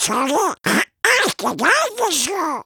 それ、あってないでしょ。